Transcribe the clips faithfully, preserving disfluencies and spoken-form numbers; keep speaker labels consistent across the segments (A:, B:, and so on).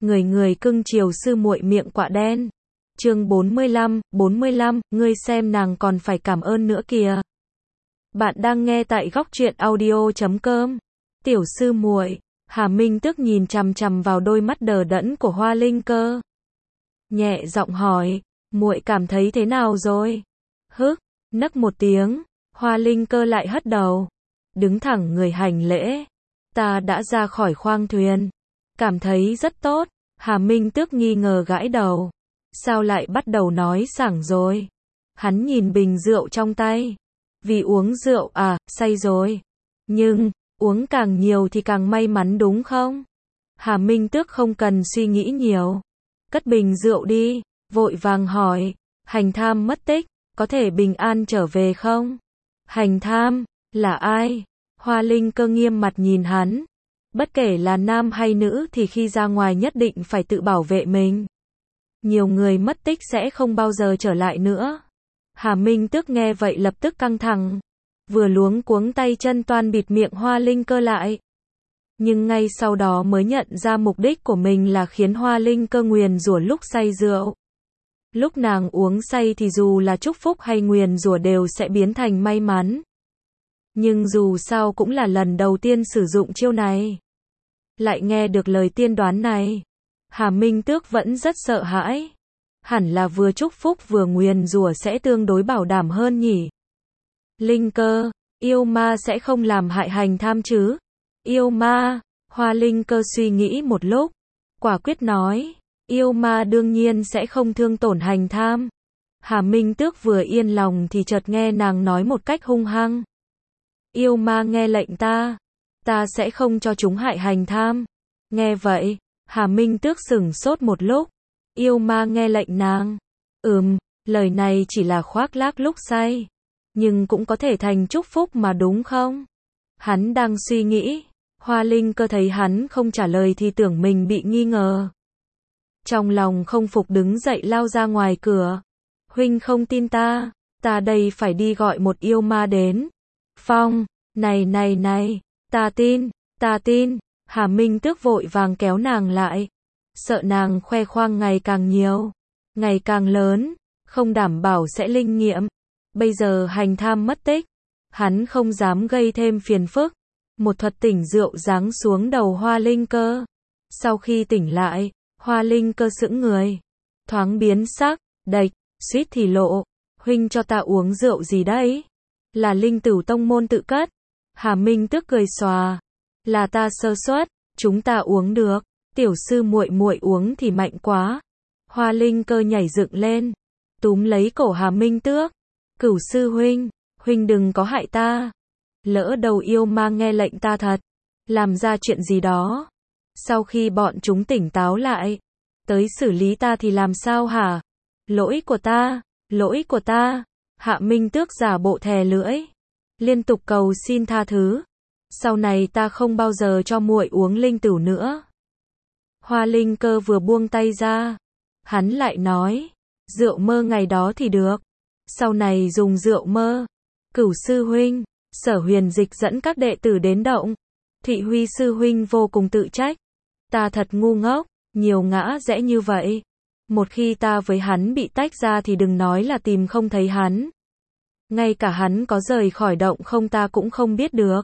A: người người cưng chiều sư muội miệng quạ đen. Chương bốn mươi lăm, bốn mươi lăm, ngươi xem nàng còn phải cảm ơn nữa kìa. Bạn đang nghe tại góc truyện audio chấm com. Tiểu sư muội, Hà Minh Tước nhìn chằm chằm vào đôi mắt đờ đẫn của Hoa Linh Cơ. Nhẹ giọng hỏi, muội cảm thấy thế nào rồi? Hức, nấc một tiếng, Hoa Linh Cơ lại hất đầu, đứng thẳng người hành lễ. Ta đã ra khỏi khoang thuyền, cảm thấy rất tốt. Hà Minh Tước nghi ngờ gãi đầu. Sao lại bắt đầu nói sảng rồi? Hắn nhìn bình rượu trong tay. Vì uống rượu à, say rồi. Nhưng, uống càng nhiều thì càng may mắn đúng không? Hà Minh Tước không cần suy nghĩ nhiều. Cất bình rượu đi, vội vàng hỏi. Hành Tham mất tích, có thể bình an trở về không? Hành Tham, là ai? Hoa Linh Cơ nghiêm mặt nhìn hắn. Bất kể là nam hay nữ thì khi ra ngoài nhất định phải tự bảo vệ mình. Nhiều người mất tích sẽ không bao giờ trở lại nữa. Hà Minh Tước nghe vậy lập tức căng thẳng. Vừa luống cuống tay chân toan bịt miệng Hoa Linh Cơ lại. Nhưng ngay sau đó mới nhận ra mục đích của mình là khiến Hoa Linh Cơ nguyền rủa lúc say rượu. Lúc nàng uống say thì dù là chúc phúc hay nguyền rủa đều sẽ biến thành may mắn. Nhưng dù sao cũng là lần đầu tiên sử dụng chiêu này. Lại nghe được lời tiên đoán này. Hà Minh Tước vẫn rất sợ hãi. Hẳn là vừa chúc phúc vừa nguyền rủa sẽ tương đối bảo đảm hơn nhỉ. Linh Cơ, yêu ma sẽ không làm hại Hành Tham chứ? Yêu ma, Hoa Linh Cơ suy nghĩ một lúc. Quả quyết nói, yêu ma đương nhiên sẽ không thương tổn Hành Tham. Hà Minh Tước vừa yên lòng thì chợt nghe nàng nói một cách hung hăng. Yêu ma nghe lệnh ta, ta sẽ không cho chúng hại Hành Tham. Nghe vậy, Hà Minh Tước sửng sốt một lúc. Yêu ma nghe lệnh nàng. Ừm, lời này chỉ là khoác lác lúc say. Nhưng cũng có thể thành chúc phúc mà đúng không? Hắn đang suy nghĩ. Hoa Linh Cơ thấy hắn không trả lời thì tưởng mình bị nghi ngờ. Trong lòng không phục đứng dậy lao ra ngoài cửa. Huynh không tin ta, ta đây phải đi gọi một yêu ma đến. Phong, này này này, ta tin, ta tin. Hà Minh Tước vội vàng kéo nàng lại. Sợ nàng khoe khoang ngày càng nhiều, ngày càng lớn, không đảm bảo sẽ linh nghiệm. Bây giờ Hành Tham mất tích, hắn không dám gây thêm phiền phức. Một thuật tỉnh rượu giáng xuống đầu Hoa Linh Cơ. Sau khi tỉnh lại, Hoa Linh Cơ sững người, thoáng biến sắc, đạch, suýt thì lộ. Huynh cho ta uống rượu gì đấy? Là Linh Tửu tông môn tự cất. Hà Minh Tước cười xòa. Là ta sơ suất, chúng ta uống được. Tiểu sư muội muội uống thì mạnh quá. Hoa Linh Cơ nhảy dựng lên, túm lấy cổ Hà Minh Tước. Cửu sư huynh, huynh đừng có hại ta. Lỡ đầu yêu ma nghe lệnh ta thật, làm ra chuyện gì đó. Sau khi bọn chúng tỉnh táo lại, tới xử lý ta thì làm sao hả? Lỗi của ta, lỗi của ta. Hạ Minh Tước giả bộ thè lưỡi, liên tục cầu xin tha thứ. Sau này ta không bao giờ cho muội uống linh tửu nữa. Hoa Linh Cơ vừa buông tay ra, hắn lại nói, rượu mơ ngày đó thì được, sau này dùng rượu mơ. Cửu sư huynh, Sở Huyền Dịch dẫn các đệ tử đến động. Thị Huy sư huynh vô cùng tự trách. Ta thật ngu ngốc, nhiều ngã rẽ như vậy. Một khi ta với hắn bị tách ra thì đừng nói là tìm không thấy hắn. Ngay cả hắn có rời khỏi động không ta cũng không biết được.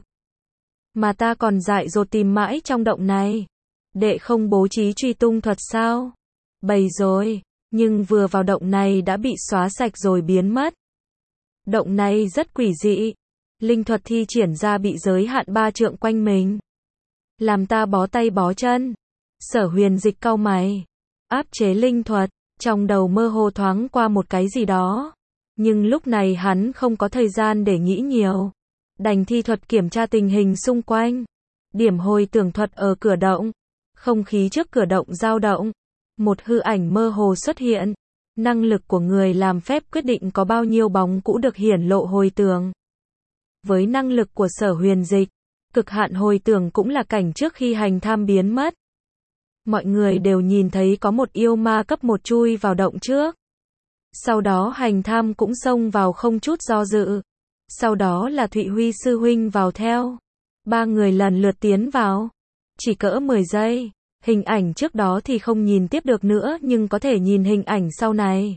A: Mà ta còn dại dột tìm mãi trong động này. Đệ không bố trí truy tung thuật sao? Bày rồi, nhưng vừa vào động này đã bị xóa sạch rồi biến mất. Động này rất quỷ dị. Linh thuật thi triển ra bị giới hạn ba trượng quanh mình. Làm ta bó tay bó chân. Sở Huyền Dịch cau mày. Áp chế linh thuật, trong đầu mơ hồ thoáng qua một cái gì đó. Nhưng lúc này hắn không có thời gian để nghĩ nhiều. Đành thi thuật kiểm tra tình hình xung quanh. Điểm hồi tưởng thuật ở cửa động. Không khí trước cửa động dao động. Một hư ảnh mơ hồ xuất hiện. Năng lực của người làm phép quyết định có bao nhiêu bóng cũ được hiển lộ hồi tưởng. Với năng lực của Sở Huyền Dịch, cực hạn hồi tưởng cũng là cảnh trước khi Hành Tham biến mất. Mọi người đều nhìn thấy có một yêu ma cấp một chui vào động trước. Sau đó Hành Tham cũng xông vào không chút do dự. Sau đó là Thụy Huy sư huynh vào theo. Ba người lần lượt tiến vào. Chỉ cỡ mười giây, Hình ảnh trước đó thì không nhìn tiếp được nữa nhưng có thể nhìn hình ảnh sau này.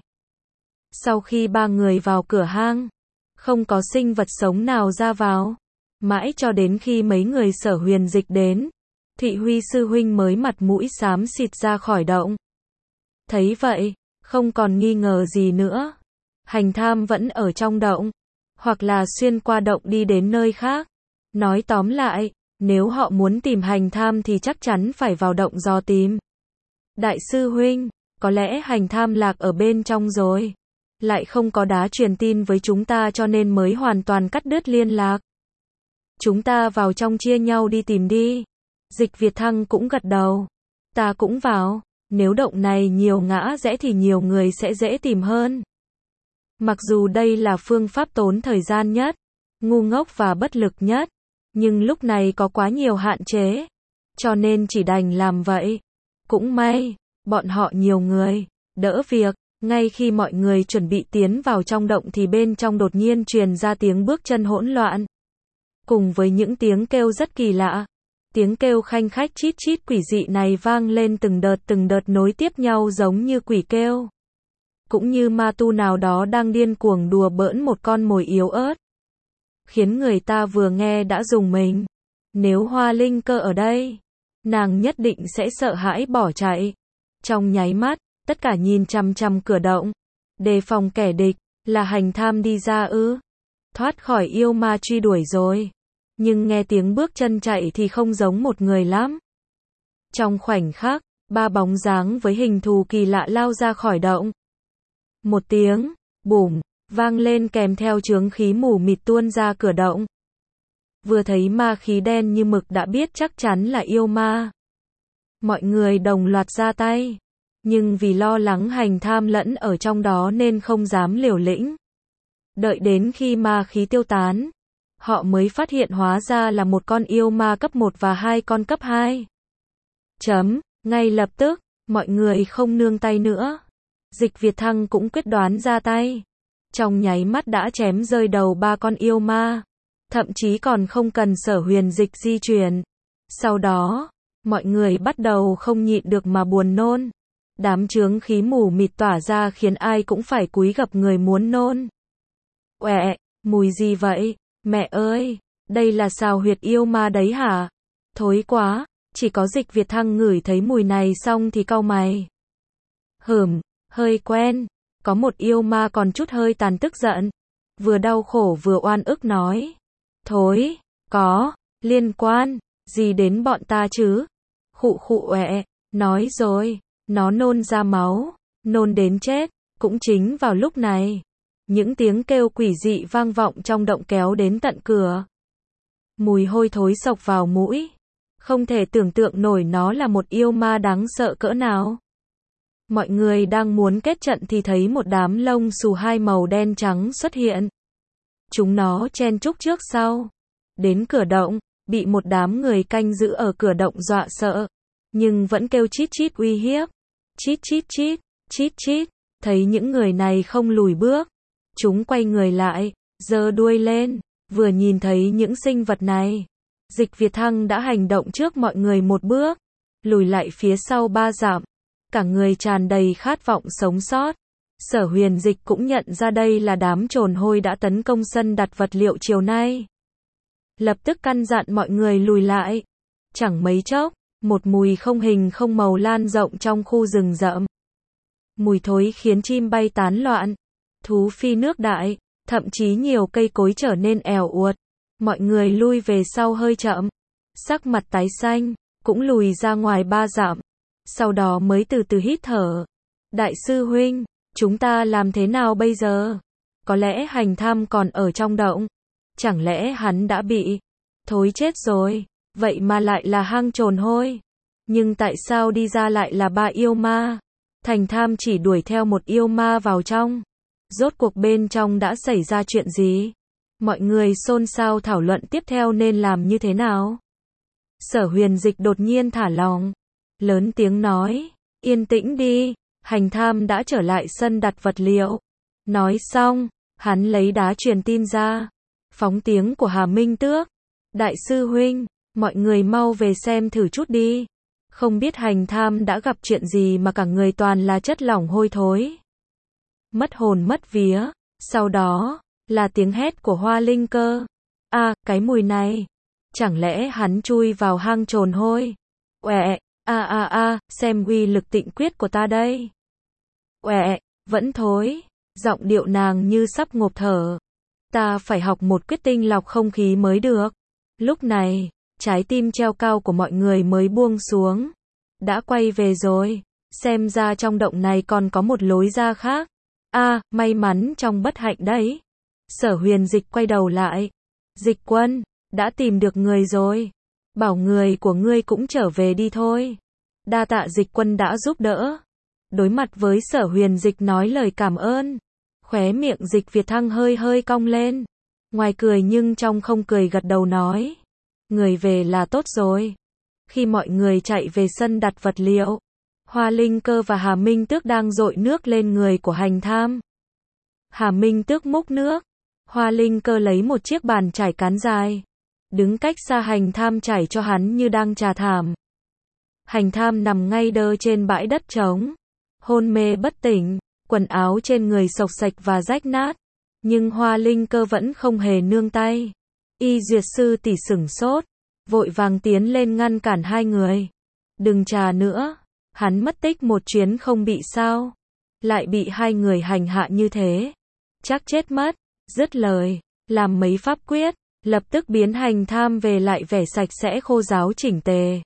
A: Sau khi ba người vào cửa hang, không có sinh vật sống nào ra vào. Mãi cho đến khi mấy người Sở Huyền Dịch đến, Thị Huy sư huynh mới mặt mũi xám xịt ra khỏi động. Thấy vậy, không còn nghi ngờ gì nữa. Hành Tham vẫn ở trong động, hoặc là xuyên qua động đi đến nơi khác. Nói tóm lại, nếu họ muốn tìm Hành Tham thì chắc chắn phải vào động dò tìm. Đại sư huynh, có lẽ Hành Tham lạc ở bên trong rồi. Lại không có đá truyền tin với chúng ta cho nên mới hoàn toàn cắt đứt liên lạc. Chúng ta vào trong chia nhau đi tìm đi. Dịch Việt Thăng cũng gật đầu. Ta cũng vào, nếu động này nhiều ngã rẽ thì nhiều người sẽ dễ tìm hơn. Mặc dù đây là phương pháp tốn thời gian nhất, ngu ngốc và bất lực nhất, nhưng lúc này có quá nhiều hạn chế, cho nên chỉ đành làm vậy. Cũng may, bọn họ nhiều người, đỡ việc. Ngay khi mọi người chuẩn bị tiến vào trong động thì bên trong đột nhiên truyền ra tiếng bước chân hỗn loạn. Cùng với những tiếng kêu rất kỳ lạ. Tiếng kêu khanh khách chít chít quỷ dị này vang lên từng đợt từng đợt nối tiếp nhau giống như quỷ kêu. Cũng như ma tu nào đó đang điên cuồng đùa bỡn một con mồi yếu ớt. Khiến người ta vừa nghe đã rùng mình. Nếu Hoa Linh Cơ ở đây, nàng nhất định sẽ sợ hãi bỏ chạy. Trong nháy mắt, tất cả nhìn chằm chằm cửa động, đề phòng kẻ địch, là Hành Tham đi ra ư? Thoát khỏi yêu ma truy đuổi rồi. Nhưng nghe tiếng bước chân chạy thì không giống một người lắm. Trong khoảnh khắc, ba bóng dáng với hình thù kỳ lạ lao ra khỏi động. Một tiếng, bùm, vang lên kèm theo chướng khí mù mịt tuôn ra cửa động. Vừa thấy ma khí đen như mực đã biết chắc chắn là yêu ma. Mọi người đồng loạt ra tay. Nhưng vì lo lắng Hành Tham lẫn ở trong đó nên không dám liều lĩnh. Đợi đến khi ma khí tiêu tán, họ mới phát hiện hóa ra là một con yêu ma cấp một và hai con cấp hai. Chấm, ngay lập tức, mọi người không nương tay nữa. Dịch Việt Thăng cũng quyết đoán ra tay. Trong nháy mắt đã chém rơi đầu ba con yêu ma. Thậm chí còn không cần Sở Huyền Dịch di chuyển. Sau đó, mọi người bắt đầu không nhịn được mà buồn nôn. Đám chướng khí mù mịt tỏa ra khiến ai cũng phải cúi gập người muốn nôn. Uẹ, mùi gì vậy? Mẹ ơi, đây là xào huyệt yêu ma đấy hả? Thối quá, chỉ có Dịch Việt Thăng ngửi thấy mùi này xong thì cau mày. Hửm, hơi quen, có một yêu ma còn chút hơi tàn tức giận. Vừa đau khổ vừa oan ức nói. Thối, có, liên quan, gì đến bọn ta chứ? Khụ khụ uẹ, nói rồi. Nó nôn ra máu, nôn đến chết. Cũng chính vào lúc này, những tiếng kêu quỷ dị vang vọng trong động kéo đến tận cửa. Mùi hôi thối xộc vào mũi. Không thể tưởng tượng nổi nó là một yêu ma đáng sợ cỡ nào. Mọi người đang muốn kết trận thì thấy một đám lông xù hai màu đen trắng xuất hiện. Chúng nó chen chúc trước sau. Đến cửa động, bị một đám người canh giữ ở cửa động dọa sợ. Nhưng vẫn kêu chít chít uy hiếp. Chít chít chít, chít chít. Thấy những người này không lùi bước. Chúng quay người lại, giơ đuôi lên. Vừa nhìn thấy những sinh vật này, Dịch Việt Thăng đã hành động trước mọi người một bước. Lùi lại phía sau ba dặm. Cả người tràn đầy khát vọng sống sót. Sở Huyền Dịch cũng nhận ra đây là đám trồn hôi đã tấn công sân đặt vật liệu chiều nay. Lập tức căn dặn mọi người lùi lại. Chẳng mấy chốc, một mùi không hình không màu lan rộng trong khu rừng rậm. Mùi thối khiến chim bay tán loạn, thú phi nước đại, thậm chí nhiều cây cối trở nên èo uột. Mọi người lui về sau hơi chậm, sắc mặt tái xanh, cũng lùi ra ngoài ba dặm. Sau đó mới từ từ hít thở. Đại sư huynh, chúng ta làm thế nào bây giờ? Có lẽ Hành Tham còn ở trong động. Chẳng lẽ hắn đã bị thối chết rồi? Vậy mà lại là hang trồn hôi. Nhưng tại sao đi ra lại là ba yêu ma? Hành Tham chỉ đuổi theo một yêu ma vào trong. Rốt cuộc bên trong đã xảy ra chuyện gì? Mọi người xôn xao thảo luận tiếp theo nên làm như thế nào? Sở Huyền Dịch đột nhiên thả lỏng, lớn tiếng nói, yên tĩnh đi. Hành Tham đã trở lại sân đặt vật liệu. Nói xong, hắn lấy đá truyền tin ra. Phóng tiếng của Hà Minh Tước. Đại sư huynh, mọi người mau về xem thử chút đi. Không biết hành tham đã gặp chuyện gì mà cả người toàn là chất lỏng hôi thối. Mất hồn mất vía, sau đó, là tiếng hét của Hoa Linh Cơ. À, cái mùi này, chẳng lẽ hắn chui vào hang trồn hôi? Uệ, a a a, xem uy lực tịnh quyết của ta đây. Uệ, vẫn thối, giọng điệu nàng như sắp ngộp thở. Ta phải học một quyết tinh lọc không khí mới được. Lúc này, trái tim treo cao của mọi người mới buông xuống. Đã quay về rồi, xem ra trong động này còn có một lối ra khác. À, may mắn trong bất hạnh đấy. Sở Huyền Dịch quay đầu lại. Dịch Quân, đã tìm được người rồi. Bảo người của ngươi cũng trở về đi thôi. Đa tạ Dịch Quân đã giúp đỡ. Đối mặt với Sở Huyền Dịch nói lời cảm ơn. Khóe miệng Dịch Việt Thăng hơi hơi cong lên. Ngoài cười nhưng trong không cười gật đầu nói. Người về là tốt rồi. Khi mọi người chạy về sân đặt vật liệu, Hoa Linh Cơ và Hà Minh Tước đang dội nước lên người của hành tham. Hà Minh Tước múc nước. Hoa Linh Cơ lấy một chiếc bàn chải cán dài. Đứng cách xa hành tham chảy cho hắn như đang trà thảm. Hành tham nằm ngay đơ trên bãi đất trống. Hôn mê bất tỉnh, quần áo trên người xộc xạch và rách nát. Nhưng Hoa Linh Cơ vẫn không hề nương tay. Y duyệt sư tỷ sửng sốt. Vội vàng tiến lên ngăn cản hai người. Đừng trà nữa. Hắn mất tích một chuyến không bị sao. Lại bị hai người hành hạ như thế. Chắc chết mất. Dứt lời. Làm mấy pháp quyết. Lập tức biến hành tham về lại vẻ sạch sẽ khô ráo chỉnh tề.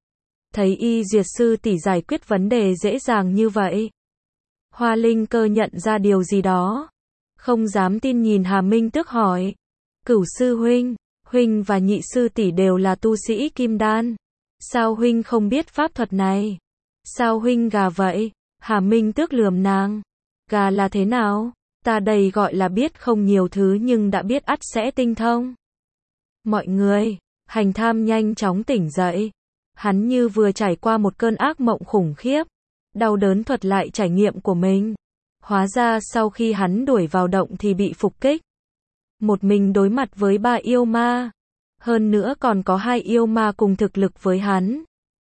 A: Thấy y duyệt sư tỷ giải quyết vấn đề dễ dàng như vậy. Hoa Linh Cơ nhận ra điều gì đó. Không dám tin nhìn Hà Minh Tước hỏi. Cửu sư huynh, huynh và nhị sư tỷ đều là tu sĩ kim đan. Sao huynh không biết pháp thuật này? Sao huynh gà vậy? Hà Minh Tước lườm nàng. Gà là thế nào? Ta đây gọi là biết không nhiều thứ nhưng đã biết ắt sẽ tinh thông. Mọi người, hành tham nhanh chóng tỉnh dậy. Hắn như vừa trải qua một cơn ác mộng khủng khiếp. Đau đớn thuật lại trải nghiệm của mình. Hóa ra sau khi hắn đuổi vào động thì bị phục kích. Một mình đối mặt với ba yêu ma. Hơn nữa còn có hai yêu ma cùng thực lực với hắn.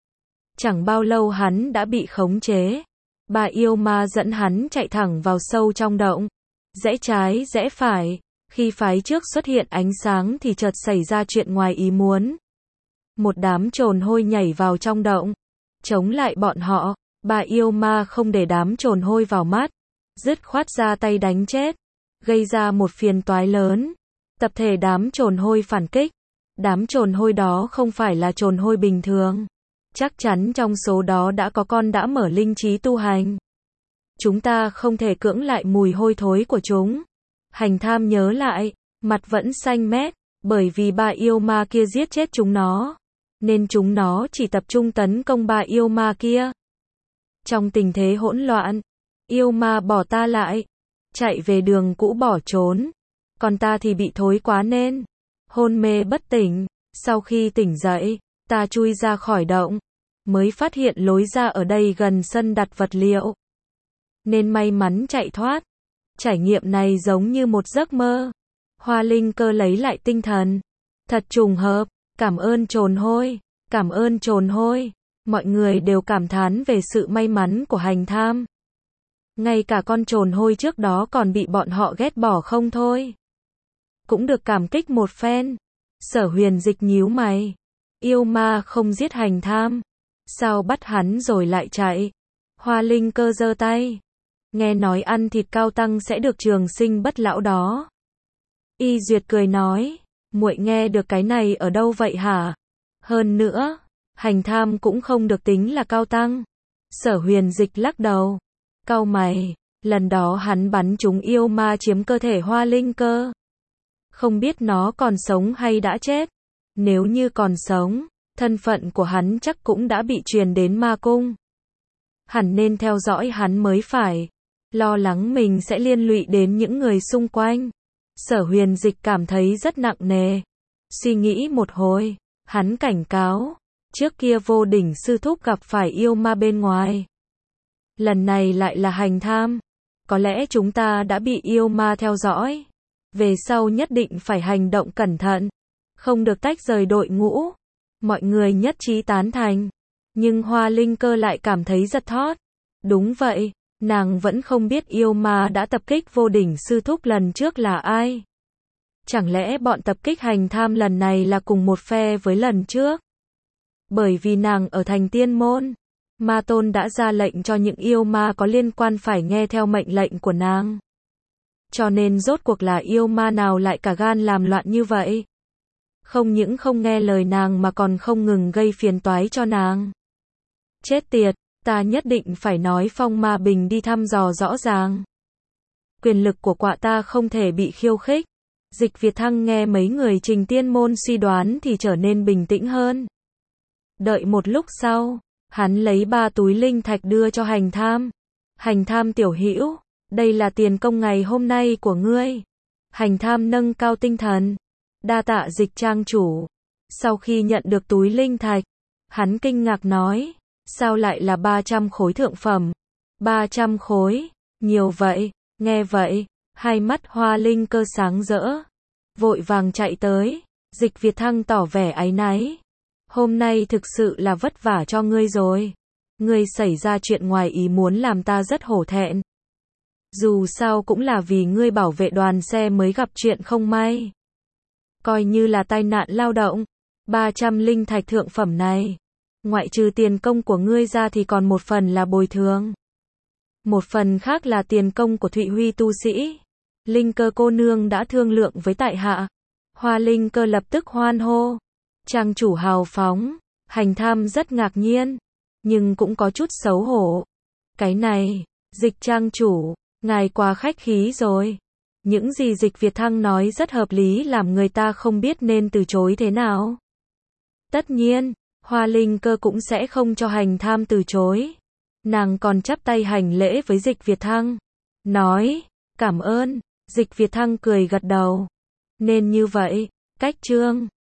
A: Chẳng bao lâu hắn đã bị khống chế. Ba yêu ma dẫn hắn chạy thẳng vào sâu trong động. Rẽ trái rẽ phải. Khi phái trước xuất hiện ánh sáng thì chợt xảy ra chuyện ngoài ý muốn. Một đám trồn hôi nhảy vào trong động. Chống lại bọn họ. Ba yêu ma không để đám trồn hôi vào mắt. Dứt khoát ra tay đánh chết. Gây ra một phiền toái lớn. Tập thể đám trồn hôi phản kích. Đám trồn hôi đó không phải là trồn hôi bình thường. Chắc chắn trong số đó đã có con đã mở linh trí tu hành. Chúng ta không thể cưỡng lại mùi hôi thối của chúng. Hành tham nhớ lại, mặt vẫn xanh mét, bởi vì ba yêu ma kia giết chết chúng nó. Nên chúng nó chỉ tập trung tấn công ba yêu ma kia. Trong tình thế hỗn loạn, yêu ma bỏ ta lại. Chạy về đường cũ bỏ trốn. Còn ta thì bị thối quá nên hôn mê bất tỉnh. Sau khi tỉnh dậy, ta chui ra khỏi động. Mới phát hiện lối ra ở đây gần sân đặt vật liệu. Nên may mắn chạy thoát. Trải nghiệm này giống như một giấc mơ. Hoa Linh Cơ lấy lại tinh thần. Thật trùng hợp. Cảm ơn trồn hôi. Cảm ơn trồn hôi. Mọi người đều cảm thán về sự may mắn của hành tham. Ngay cả con trồn hôi trước đó còn bị bọn họ ghét bỏ không thôi. Cũng được cảm kích một phen. Sở Huyền Dịch nhíu mày. Yêu ma không giết hành tham. Sao bắt hắn rồi lại chạy? Hoa Linh Cơ giơ tay. Nghe nói ăn thịt cao tăng sẽ được trường sinh bất lão đó. Y Duyệt cười nói. Muội nghe được cái này ở đâu vậy hả? Hơn nữa, hành tham cũng không được tính là cao tăng. Sở Huyền Dịch lắc đầu. Cau mày, lần đó hắn bắn trúng yêu ma chiếm cơ thể Hoa Linh Cơ. Không biết nó còn sống hay đã chết. Nếu như còn sống, thân phận của hắn chắc cũng đã bị truyền đến ma cung. Hẳn nên theo dõi hắn mới phải. Lo lắng mình sẽ liên lụy đến những người xung quanh. Sở Huyền Dịch cảm thấy rất nặng nề. Suy nghĩ một hồi, hắn cảnh cáo. Trước kia Vô Đỉnh sư thúc gặp phải yêu ma bên ngoài. Lần này lại là hành tham. Có lẽ chúng ta đã bị yêu ma theo dõi. Về sau nhất định phải hành động cẩn thận. Không được tách rời đội ngũ. Mọi người nhất trí tán thành. Nhưng Hoa Linh Cơ lại cảm thấy giật thót. Đúng vậy, nàng vẫn không biết yêu ma đã tập kích Vô Đỉnh sư thúc lần trước là ai. Chẳng lẽ bọn tập kích Hành Tham lần này là cùng một phe với lần trước? Bởi vì nàng ở thành Tiên Môn, Ma Tôn đã ra lệnh cho những yêu ma có liên quan phải nghe theo mệnh lệnh của nàng. Cho nên rốt cuộc là yêu ma nào lại cả gan làm loạn như vậy? Không những không nghe lời nàng mà còn không ngừng gây phiền toái cho nàng. Chết tiệt, ta nhất định phải nói Phong Ma Bình đi thăm dò rõ ràng. Quyền lực của quạ ta không thể bị khiêu khích. Dịch Việt Thăng nghe mấy người Trình Tiên Môn suy đoán thì trở nên bình tĩnh hơn. Đợi một lúc sau, hắn lấy ba túi linh thạch đưa cho Hành Tham. Hành Tham tiểu hữu, đây là tiền công ngày hôm nay của ngươi. Hành Tham nâng cao tinh thần. Đa tạ Dịch trang chủ. Sau khi nhận được túi linh thạch, hắn kinh ngạc nói, sao lại là ba trăm khối thượng phẩm? ba trăm khối, nhiều vậy, nghe vậy, hai mắt Hoa Linh Cơ sáng rỡ. Vội vàng chạy tới, Dịch Việt Thăng tỏ vẻ áy náy. Hôm nay thực sự là vất vả cho ngươi rồi. Ngươi xảy ra chuyện ngoài ý muốn làm ta rất hổ thẹn. Dù sao cũng là vì ngươi bảo vệ đoàn xe mới gặp chuyện không may. Coi như là tai nạn lao động. ba trăm linh thạch thượng phẩm này, ngoại trừ tiền công của ngươi ra thì còn một phần là bồi thường. Một phần khác là tiền công của Thụy Huy tu sĩ. Linh Cơ cô nương đã thương lượng với tại hạ. Hoa Linh Cơ lập tức hoan hô. Trang chủ hào phóng. Hành Tham rất ngạc nhiên, nhưng cũng có chút xấu hổ. Cái này, Dịch trang chủ, ngài quá khách khí rồi. Những gì Dịch Việt Thăng nói rất hợp lý làm người ta không biết nên từ chối thế nào. Tất nhiên, Hoa Linh Cơ cũng sẽ không cho Hành Tham từ chối. Nàng còn chắp tay hành lễ với Dịch Việt Thăng. Nói, cảm ơn. Dịch Việt Thăng cười gật đầu. Nên như vậy, cách chương